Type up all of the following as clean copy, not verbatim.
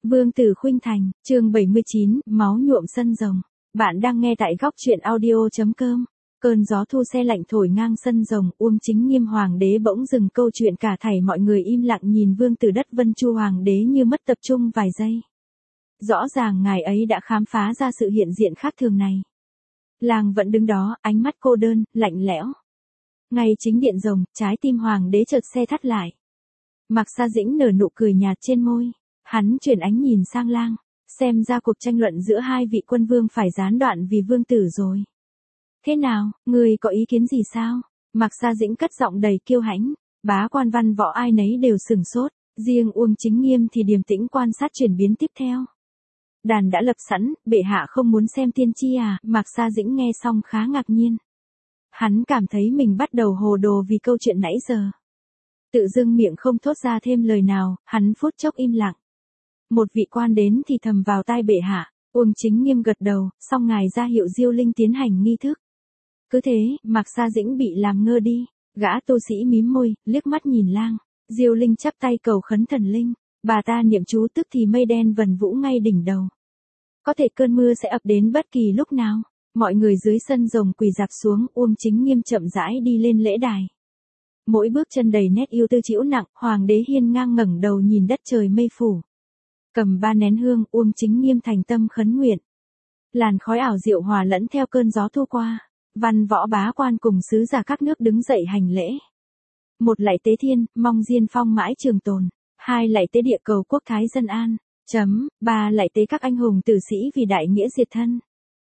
Vương tử khuynh thành, chương 79, máu nhuộm sân rồng. Bạn đang nghe tại góc truyện audio.com. Cơn gió thu se lạnh thổi ngang sân rồng, Chính Nghiêm hoàng đế bỗng dừng câu chuyện, cả thảy mọi người im lặng nhìn vương tử đất Vân Chu hoàng đế như mất tập trung vài giây. Rõ ràng ngài ấy đã khám phá ra sự hiện diện khác thường này. Làng vẫn đứng đó, ánh mắt cô đơn, lạnh lẽo. Ngay chính điện rồng, trái tim hoàng đế chợt se thắt lại. Mạc Sa Dĩnh nở nụ cười nhạt trên môi. Hắn chuyển ánh nhìn sang Lang, xem ra cuộc tranh luận giữa hai vị quân vương phải gián đoạn vì vương tử rồi. Thế nào, người có ý kiến gì sao? Mạc Sa Dĩnh cất giọng đầy kiêu hãnh, bá quan văn võ ai nấy đều sửng sốt, riêng Chính Nghiêm thì điềm tĩnh quan sát chuyển biến tiếp theo. Đàn đã lập sẵn, bệ hạ không muốn xem tiên tri à? Mạc Sa Dĩnh nghe xong khá ngạc nhiên. Hắn cảm thấy mình bắt đầu hồ đồ vì câu chuyện nãy giờ. Tự dưng miệng không thốt ra thêm lời nào, hắn phút chốc im lặng. Một vị quan đến thì thầm vào tai bệ hạ, Chính Nghiêm gật đầu, xong ngài ra hiệu Diêu Linh tiến hành nghi thức. Cứ thế, Mạc Sa Dĩnh bị làm ngơ đi, gã tu sĩ mím môi, liếc mắt nhìn Lang. Diêu Linh chắp tay cầu khấn thần linh, bà ta niệm chú tức thì mây đen vần vũ ngay đỉnh đầu. Có thể cơn mưa sẽ ập đến bất kỳ lúc nào. Mọi người dưới sân rồng quỳ dạp xuống, Chính Nghiêm chậm rãi đi lên lễ đài. Mỗi bước chân đầy nét yêu tư trĩu nặng, hoàng đế hiên ngang ngẩng đầu nhìn đất trời mây phủ. Cầm 3 nén hương, Chính Nghiêm thành tâm khấn nguyện. Làn khói ảo diệu hòa lẫn theo cơn gió thu qua, văn võ bá quan cùng sứ giả các nước đứng dậy hành lễ. 1 lạy tế thiên, mong diên phong mãi trường tồn. 2 lạy tế địa cầu quốc thái dân an. 3 lạy tế các anh hùng tử sĩ vì đại nghĩa diệt thân.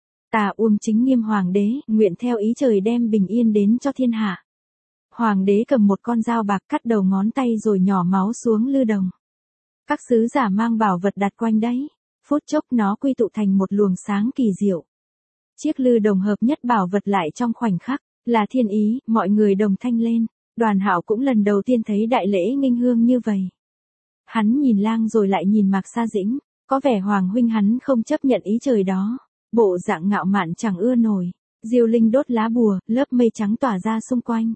Ta Chính Nghiêm hoàng đế, nguyện theo ý trời đem bình yên đến cho thiên hạ. Hoàng đế cầm một con dao bạc cắt đầu ngón tay rồi nhỏ máu xuống lư đồng. Các sứ giả mang bảo vật đặt quanh đấy. Phút chốc nó quy tụ thành một luồng sáng kỳ diệu. Chiếc lư đồng hợp nhất bảo vật lại trong khoảnh khắc, là thiên ý, mọi người đồng thanh lên. Đoàn Hạo cũng lần đầu tiên thấy đại lễ nghinh hương như vậy. Hắn nhìn Lang rồi lại nhìn Mạc Sa Dĩnh, có vẻ hoàng huynh hắn không chấp nhận ý trời đó. Bộ dạng ngạo mạn chẳng ưa nổi. Diêu Linh đốt lá bùa, lớp mây trắng tỏa ra xung quanh.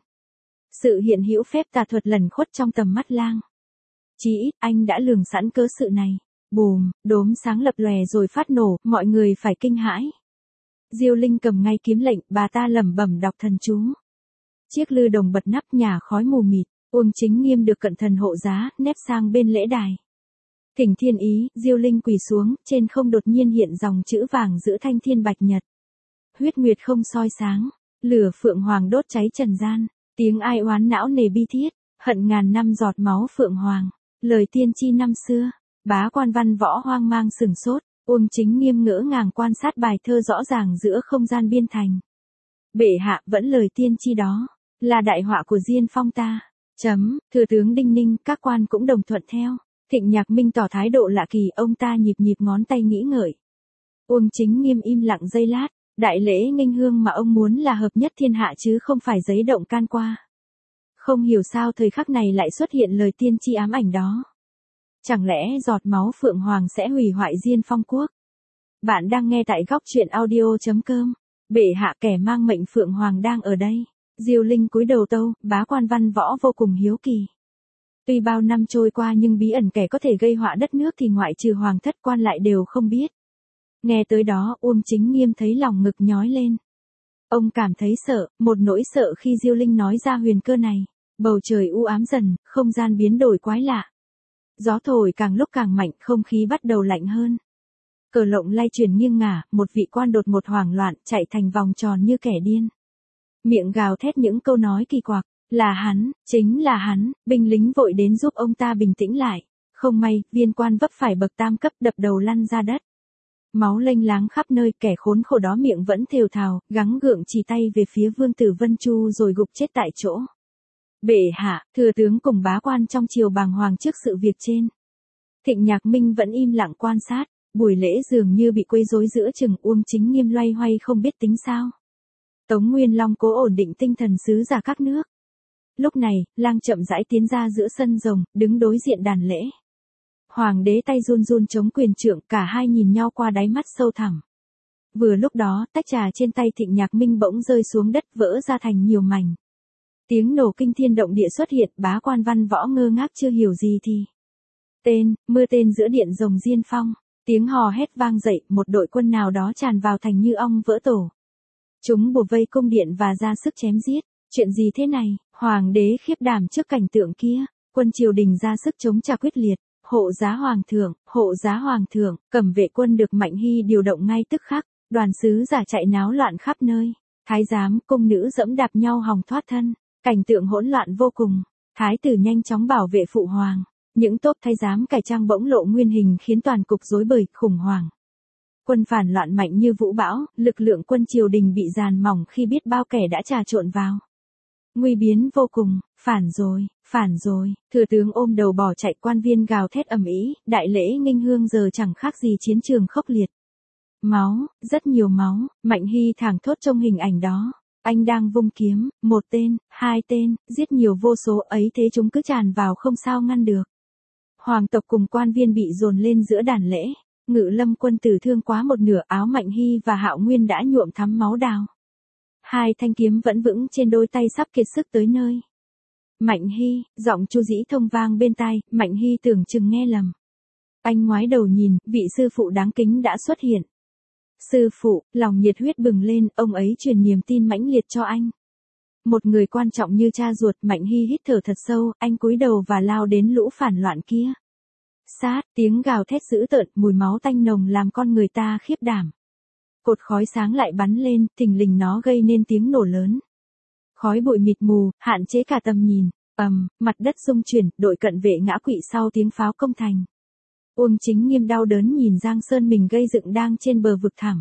Sự hiện hữu phép tà thuật lẩn khuất trong tầm mắt Lang. Chí ít anh đã lường sẵn cớ sự này. Bùm, đốm sáng lập lòe rồi phát nổ, mọi người phải kinh hãi. Diêu Linh cầm ngay kiếm lệnh, bà ta lẩm bẩm đọc thần chú. Chiếc lư đồng bật nắp nhả khói mù mịt, Chính Nghiêm được cận thần hộ giá, nép sang bên lễ đài. Thỉnh thiên ý, Diêu Linh quỳ xuống, trên không đột nhiên hiện dòng chữ vàng giữa thanh thiên bạch nhật. Huyết nguyệt không soi sáng, lửa phượng hoàng đốt cháy trần gian, tiếng ai oán não nề bi thiết, hận ngàn năm giọt máu phượng hoàng, lời tiên tri năm xưa. Bá quan văn võ hoang mang sửng sốt, Chính Nghiêm ngỡ ngàng quan sát bài thơ rõ ràng giữa không gian biên thành. Bệ hạ vẫn lời tiên tri đó, là đại họa của Diên Phong ta. Thừa tướng Đinh Ninh, các quan cũng đồng thuận theo. Thịnh Nhạc Minh tỏ thái độ lạ kỳ, ông ta nhịp nhịp ngón tay nghĩ ngợi. Chính Nghiêm im lặng giây lát, đại lễ nghênh hương mà ông muốn là hợp nhất thiên hạ chứ không phải giấy động can qua. Không hiểu sao thời khắc này lại xuất hiện lời tiên tri ám ảnh đó. Chẳng lẽ giọt máu phượng hoàng sẽ hủy hoại Diên Phong quốc? Bạn đang nghe tại góc truyện audio.com. Bệ hạ, kẻ mang mệnh phượng hoàng đang ở đây. Diêu Linh cúi đầu tâu, bá quan văn võ vô cùng hiếu kỳ. Tuy bao năm trôi qua nhưng bí ẩn kẻ có thể gây họa đất nước thì ngoại trừ hoàng thất quan lại đều không biết. Nghe tới đó, Chính Nghiêm thấy lòng ngực nhói lên. Ông cảm thấy sợ, một nỗi sợ khi Diêu Linh nói ra huyền cơ này. Bầu trời u ám dần, không gian biến đổi quái lạ. Gió thổi càng lúc càng mạnh, không khí bắt đầu lạnh hơn. Cờ lộng lay chuyển nghiêng ngả, một vị quan đột một hoảng loạn, chạy thành vòng tròn như kẻ điên. Miệng gào thét những câu nói kỳ quặc, là hắn, chính là hắn, binh lính vội đến giúp ông ta bình tĩnh lại. Không may, viên quan vấp phải bậc tam cấp đập đầu lăn ra đất. Máu lênh láng khắp nơi, kẻ khốn khổ đó miệng vẫn thều thào, gắng gượng chỉ tay về phía vương tử Vân Chu rồi gục chết tại chỗ. Bệ hạ, thừa tướng cùng bá quan trong triều bàng hoàng trước sự việc trên. Thịnh Nhạc Minh vẫn im lặng quan sát, buổi lễ dường như bị quấy rối giữa chừng, Chính Nghiêm loay hoay không biết tính sao. Tống Nguyên Long cố ổn định tinh thần sứ giả các nước. Lúc này, Lang chậm rãi tiến ra giữa sân rồng, đứng đối diện đàn lễ. Hoàng đế tay run run chống quyền trượng, cả hai nhìn nhau qua đáy mắt sâu thẳm. Vừa lúc đó, tách trà trên tay Thịnh Nhạc Minh bỗng rơi xuống đất, vỡ ra thành nhiều mảnh. Tiếng nổ kinh thiên động địa xuất hiện, bá quan văn võ ngơ ngác chưa hiểu gì thì. Tên, mưa tên giữa điện rồng diên phong. Tiếng hò hét vang dậy, một đội quân nào đó tràn vào thành như ong vỡ tổ. Chúng bủa vây cung điện và ra sức chém giết. Chuyện gì thế này? Hoàng đế khiếp đảm trước cảnh tượng kia. Quân triều đình ra sức chống trả quyết liệt. Hộ giá hoàng thượng, cầm vệ quân được Mạnh Hy điều động ngay tức khắc. Đoàn sứ giả chạy náo loạn khắp nơi. Thái giám, cung nữ dẫm đạp nhau hòng thoát thân. Cảnh tượng hỗn loạn vô cùng. Thái tử nhanh chóng bảo vệ phụ hoàng. Những tốp thái giám cải trang bỗng lộ nguyên hình khiến toàn cục rối bời, khủng hoảng. Quân phản loạn mạnh như vũ bão, lực lượng quân triều đình bị dàn mỏng khi biết bao kẻ đã trà trộn vào. Nguy biến vô cùng, phản rồi, thừa tướng ôm đầu bỏ chạy, quan viên gào thét ầm ĩ, đại lễ nghênh hương giờ chẳng khác gì chiến trường khốc liệt. Máu, rất nhiều máu, Mạnh Hy thảng thốt trong hình ảnh đó. Anh đang vung kiếm, một tên, hai tên, giết nhiều vô số ấy thế chúng cứ tràn vào không sao ngăn được. Hoàng tộc cùng quan viên bị dồn lên giữa đàn lễ. Ngự lâm quân tử thương quá một nửa, áo Mạnh Hy và Hạo Nguyên đã nhuộm thắm máu đào. Hai thanh kiếm vẫn vững trên đôi tay sắp kiệt sức tới nơi. Mạnh Hy, giọng Chu Dĩ Thông vang bên tai, Mạnh Hy tưởng chừng nghe lầm. Anh ngoái đầu nhìn, vị sư phụ đáng kính đã xuất hiện. Sư phụ, lòng nhiệt huyết bừng lên, ông ấy truyền niềm tin mãnh liệt cho anh. Một người quan trọng như cha ruột. Mạnh Hy hít thở thật sâu, anh cúi đầu và lao đến lũ phản loạn kia. Sát, tiếng gào thét dữ tợn, mùi máu tanh nồng làm con người ta khiếp đảm. Cột khói sáng lại bắn lên, thình lình nó gây nên tiếng nổ lớn. Khói bụi mịt mù, hạn chế cả tầm nhìn. Mặt đất rung chuyển, đội cận vệ ngã quỵ sau tiếng pháo công thành. Uông Chính Nghiêm đau đớn nhìn Giang Sơn mình gây dựng đang trên bờ vực thẳm.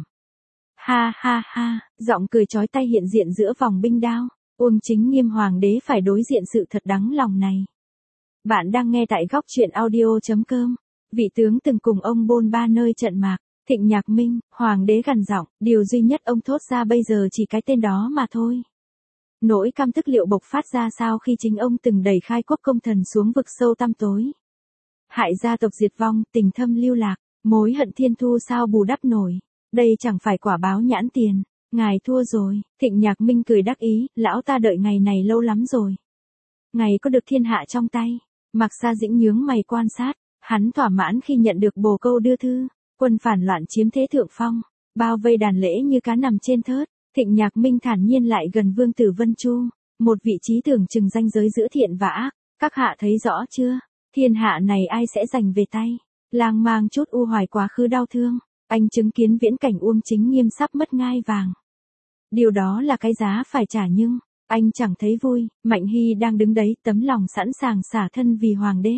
Ha ha ha, giọng cười chói tai hiện diện giữa vòng binh đao. Uông Chính Nghiêm hoàng đế phải đối diện sự thật đáng lòng này. Bạn đang nghe tại góc truyện audio.com. Vị tướng từng cùng ông bôn ba nơi trận mạc. Thịnh Nhạc Minh, hoàng đế gằn giọng, điều duy nhất ông thốt ra bây giờ chỉ cái tên đó mà thôi. Nỗi căm tức liệu bộc phát ra sao khi chính ông từng đẩy khai quốc công thần xuống vực sâu tăm tối. Hại gia tộc diệt vong, tình thâm lưu lạc, mối hận thiên thu sao bù đắp nổi. Đây chẳng phải quả báo nhãn tiền. Ngài thua rồi. Thịnh Nhạc Minh cười đắc ý, lão ta đợi ngày này lâu lắm rồi. Ngày có được thiên hạ trong tay. Mạc Sa Dĩnh nhướng mày quan sát, hắn thỏa mãn khi nhận được bồ câu đưa thư. Quân phản loạn chiếm thế thượng phong, bao vây đàn lễ như cá nằm trên thớt. Thịnh Nhạc Minh thản nhiên lại gần Vương tử Vân Chu, một vị trí tưởng chừng ranh giới giữa thiện và ác. Các hạ thấy rõ chưa? Thiên hạ này ai sẽ giành về tay? Lang mang chút u hoài quá khứ đau thương, anh chứng kiến viễn cảnh Uông Chính Nghiêm sắp mất ngai vàng. Điều đó là cái giá phải trả nhưng anh chẳng thấy vui. Mạnh Hy đang đứng đấy, tấm lòng sẵn sàng xả thân vì hoàng đế.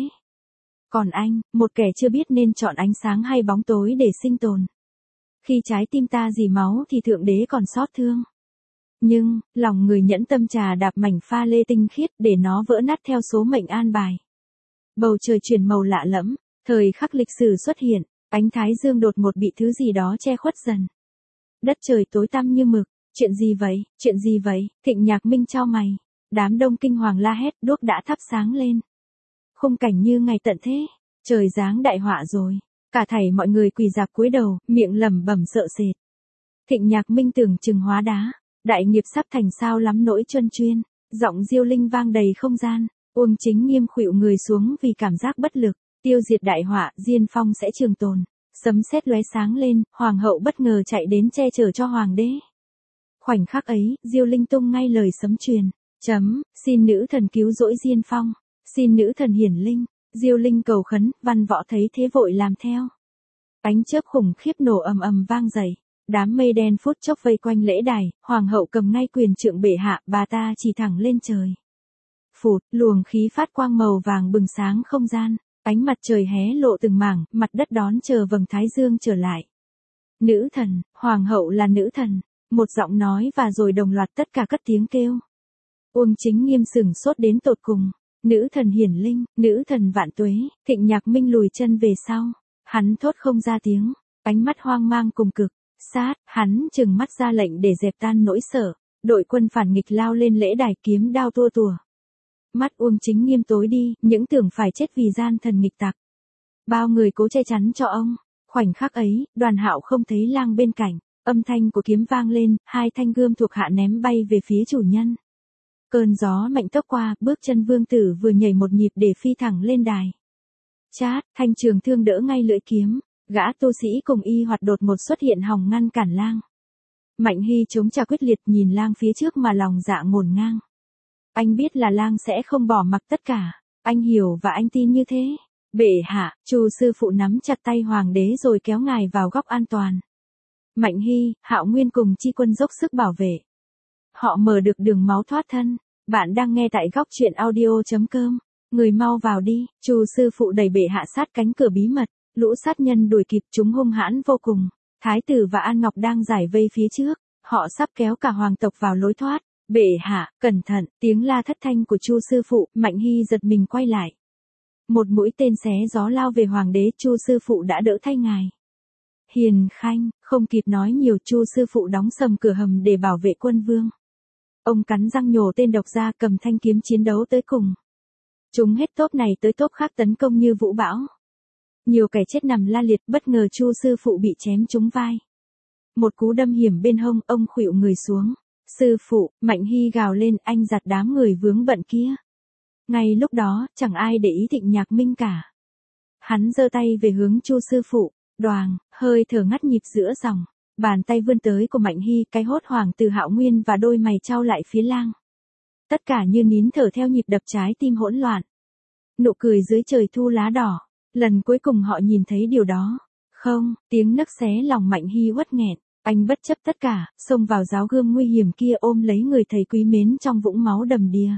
Còn anh, một kẻ chưa biết nên chọn ánh sáng hay bóng tối để sinh tồn. Khi trái tim ta dì máu thì thượng đế còn xót thương. Nhưng, lòng người nhẫn tâm trà đạp mảnh pha lê tinh khiết để nó vỡ nát theo số mệnh an bài. Bầu trời chuyển màu lạ lẫm, thời khắc lịch sử xuất hiện, ánh thái dương đột ngột bị thứ gì đó che khuất dần. Đất trời tối tăm như mực, chuyện gì vậy, Thịnh Nhạc Minh chau mày. Đám đông kinh hoàng la hét, đuốc đã thắp sáng lên. Khung cảnh như ngày tận thế, trời giáng đại họa rồi. Cả thảy mọi người quỳ rạp cúi đầu, miệng lẩm bẩm sợ sệt. Thịnh Nhạc Minh tưởng chừng hóa đá, đại nghiệp sắp thành sao lắm nỗi truân chuyên, giọng Diêu Linh vang đầy không gian. Uông Chính Nghiêm khuỵu người xuống vì cảm giác bất lực, tiêu diệt đại họa, diên phong sẽ trường tồn. Sấm sét lóe sáng lên, hoàng hậu bất ngờ chạy đến che chở cho hoàng đế. Khoảnh khắc ấy, Diêu Linh tung ngay lời sấm truyền, xin nữ thần cứu rỗi diên phong, xin nữ thần hiển linh. Diêu Linh cầu khấn, văn võ thấy thế vội làm theo. Ánh chớp khủng khiếp nổ ầm ầm vang dậy, đám mây đen phút chốc vây quanh lễ đài, hoàng hậu cầm ngay quyền trượng bệ hạ, bà ta chỉ thẳng lên trời. Phụt, luồng khí phát quang màu vàng bừng sáng không gian, ánh mặt trời hé lộ từng mảng, mặt đất đón chờ vầng thái dương trở lại. Nữ thần, hoàng hậu là nữ thần, một giọng nói và rồi đồng loạt tất cả cất tiếng kêu. Uông Chính Nghiêm sửng sốt đến tột cùng. Nữ thần hiển linh, nữ thần vạn tuế. Thịnh Nhạc Minh lùi chân về sau. Hắn thốt không ra tiếng, ánh mắt hoang mang cùng cực. Sát, hắn trừng mắt ra lệnh để dẹp tan nỗi sợ. Đội quân phản nghịch lao lên lễ đài, kiếm đao tua tủa. Mắt Uông Chính Nghiêm tối đi, những tưởng phải chết vì gian thần nghịch tặc. Bao người cố che chắn cho ông. Khoảnh khắc ấy, Đoàn Hạo không thấy lang bên cạnh. Âm thanh của kiếm vang lên, hai thanh gươm thuộc hạ ném bay về phía chủ nhân. Cơn gió mạnh tốc qua, bước chân vương tử vừa nhảy một nhịp để phi thẳng lên đài. Chát, Thanh Trường Thương đỡ ngay lưỡi kiếm, gã tu sĩ cùng y hoạt đột một xuất hiện hòng ngăn cản lang. Mạnh Hy chống trả quyết liệt nhìn lang phía trước mà lòng dạ ngổn ngang. Anh biết là lang sẽ không bỏ mặc tất cả, anh hiểu và anh tin như thế. Bệ hạ, Chu sư phụ nắm chặt tay hoàng đế rồi kéo ngài vào góc an toàn. Mạnh Hy, Hạo Nguyên cùng chi quân dốc sức bảo vệ. Họ mở được đường máu thoát thân. Bạn đang nghe tại góc truyện audio.com. Người mau vào đi. Chu sư phụ đẩy bệ hạ sát cánh cửa bí mật. Lũ sát nhân đuổi kịp, chúng hung hãn vô cùng. Thái tử và An Ngọc đang giải vây phía trước. Họ sắp kéo cả hoàng tộc vào lối thoát. Bệ hạ, cẩn thận. Tiếng la thất thanh của Chu sư phụ. Mạnh Hy giật mình quay lại. Một mũi tên xé gió lao về hoàng đế. Chu sư phụ đã đỡ thay ngài. Hiền Khanh, không kịp nói nhiều, Chu sư phụ đóng sầm cửa hầm để bảo vệ quân vương. Ông cắn răng nhổ tên độc ra, cầm thanh kiếm chiến đấu tới cùng. Chúng hết tốp này tới tốp khác tấn công như vũ bão. Nhiều kẻ chết nằm la liệt, bất ngờ Chu sư phụ bị chém trúng vai. Một cú đâm hiểm bên hông, ông khuỵu người xuống. Sư phụ, Mạnh Hy gào lên, anh giặt đám người vướng bận kia. Ngay lúc đó, chẳng ai để ý Thịnh Nhạc Minh cả. Hắn giơ tay về hướng Chu sư phụ. Đoàng, hơi thở ngắt nhịp giữa dòng, bàn tay vươn tới của Mạnh Hy, cái hốt hoảng từ Hạo Nguyên và đôi mày trao lại phía lang. Tất cả như nín thở theo nhịp đập trái tim hỗn loạn. Nụ cười dưới trời thu lá đỏ, lần cuối cùng họ nhìn thấy điều đó. Không, tiếng nấc xé lòng Mạnh Hy uất nghẹn, anh bất chấp tất cả, xông vào giáo gươm nguy hiểm kia ôm lấy người thầy quý mến trong vũng máu đầm đìa.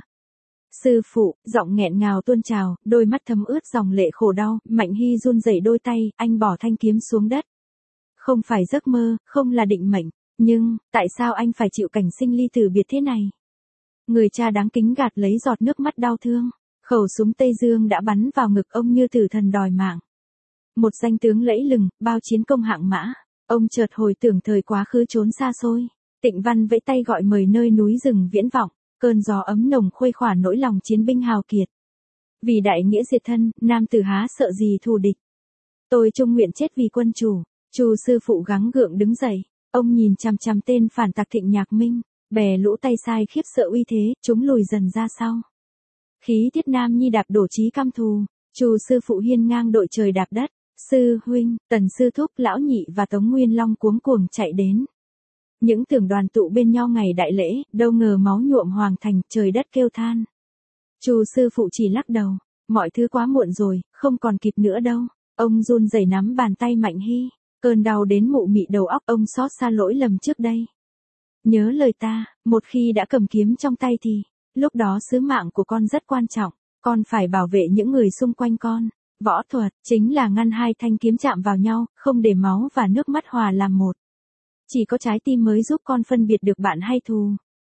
Sư phụ, giọng nghẹn ngào tuôn trào, đôi mắt thấm ướt dòng lệ khổ đau, Mạnh Hy run rẩy đôi tay, anh bỏ thanh kiếm xuống đất. Không phải giấc mơ, không là định mệnh, nhưng, tại sao anh phải chịu cảnh sinh ly tử biệt thế này? Người cha đáng kính gạt lấy giọt nước mắt đau thương, khẩu súng Tây Dương đã bắn vào ngực ông như tử thần đòi mạng. Một danh tướng lẫy lừng, bao chiến công hạng mã, ông chợt hồi tưởng thời quá khứ trốn xa xôi. Tịnh Văn vẫy tay gọi mời nơi núi rừng viễn vọng. Cơn gió ấm nồng khuây khỏa nỗi lòng chiến binh hào kiệt. Vì đại nghĩa diệt thân, nam tử há sợ gì thù địch. Tôi chung nguyện chết vì quân chủ. Chu sư phụ gắng gượng đứng dậy. Ông nhìn chằm chằm tên phản tặc Thịnh Nhạc Minh. Bè lũ tay sai khiếp sợ uy thế, chúng lùi dần ra sau. Khí tiết nam nhi đạp đổ chí căm thù. Chu sư phụ hiên ngang đội trời đạp đất. Sư huynh, Tần sư thúc, Lão Nhị và Tống Nguyên Long cuống cuồng chạy đến. Những tưởng đoàn tụ bên nhau ngày đại lễ, đâu ngờ máu nhuộm hoàng thành, trời đất kêu than. Chu sư phụ chỉ lắc đầu, mọi thứ quá muộn rồi, không còn kịp nữa đâu. Ông run rẩy nắm bàn tay Mạnh Hy, cơn đau đến mụ mị đầu óc, ông xót xa lỗi lầm trước đây. Nhớ lời ta, một khi đã cầm kiếm trong tay thì, lúc đó sứ mạng của con rất quan trọng, con phải bảo vệ những người xung quanh con. Võ thuật, chính là ngăn hai thanh kiếm chạm vào nhau, không để máu và nước mắt hòa làm một. Chỉ có trái tim mới giúp con phân biệt được bạn hay thù.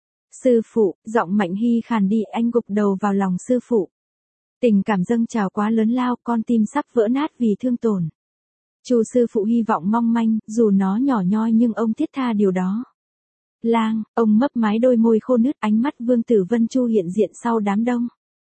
Sư phụ, giọng Mạnh Hy khàn đi, anh gục đầu vào lòng sư phụ. Tình cảm dâng trào quá lớn lao, con tim sắp vỡ nát vì thương tổn. Chu sư phụ hy vọng mong manh, dù nó nhỏ nhoi nhưng ông thiết tha điều đó. Lang, ông mấp mái đôi môi khô nứt, ánh mắt Vương Tử Vân Chu hiện diện sau đám đông.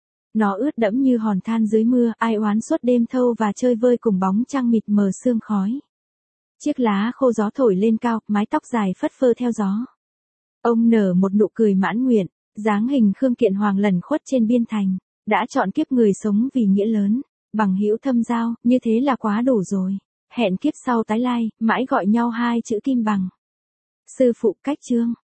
Nó ướt đẫm như hòn than dưới mưa, ai oán suốt đêm thâu và chơi vơi cùng bóng trăng mịt mờ sương khói. Chiếc lá khô gió thổi lên cao, mái tóc dài phất phơ theo gió. Ông nở một nụ cười mãn nguyện, dáng hình Khương Kiện Hoàng lẩn khuất trên biên thành, đã chọn kiếp người sống vì nghĩa lớn, bằng hữu thâm giao, như thế là quá đủ rồi. Hẹn kiếp sau tái lai, mãi gọi nhau hai chữ kim bằng. Sư phụ cách chương.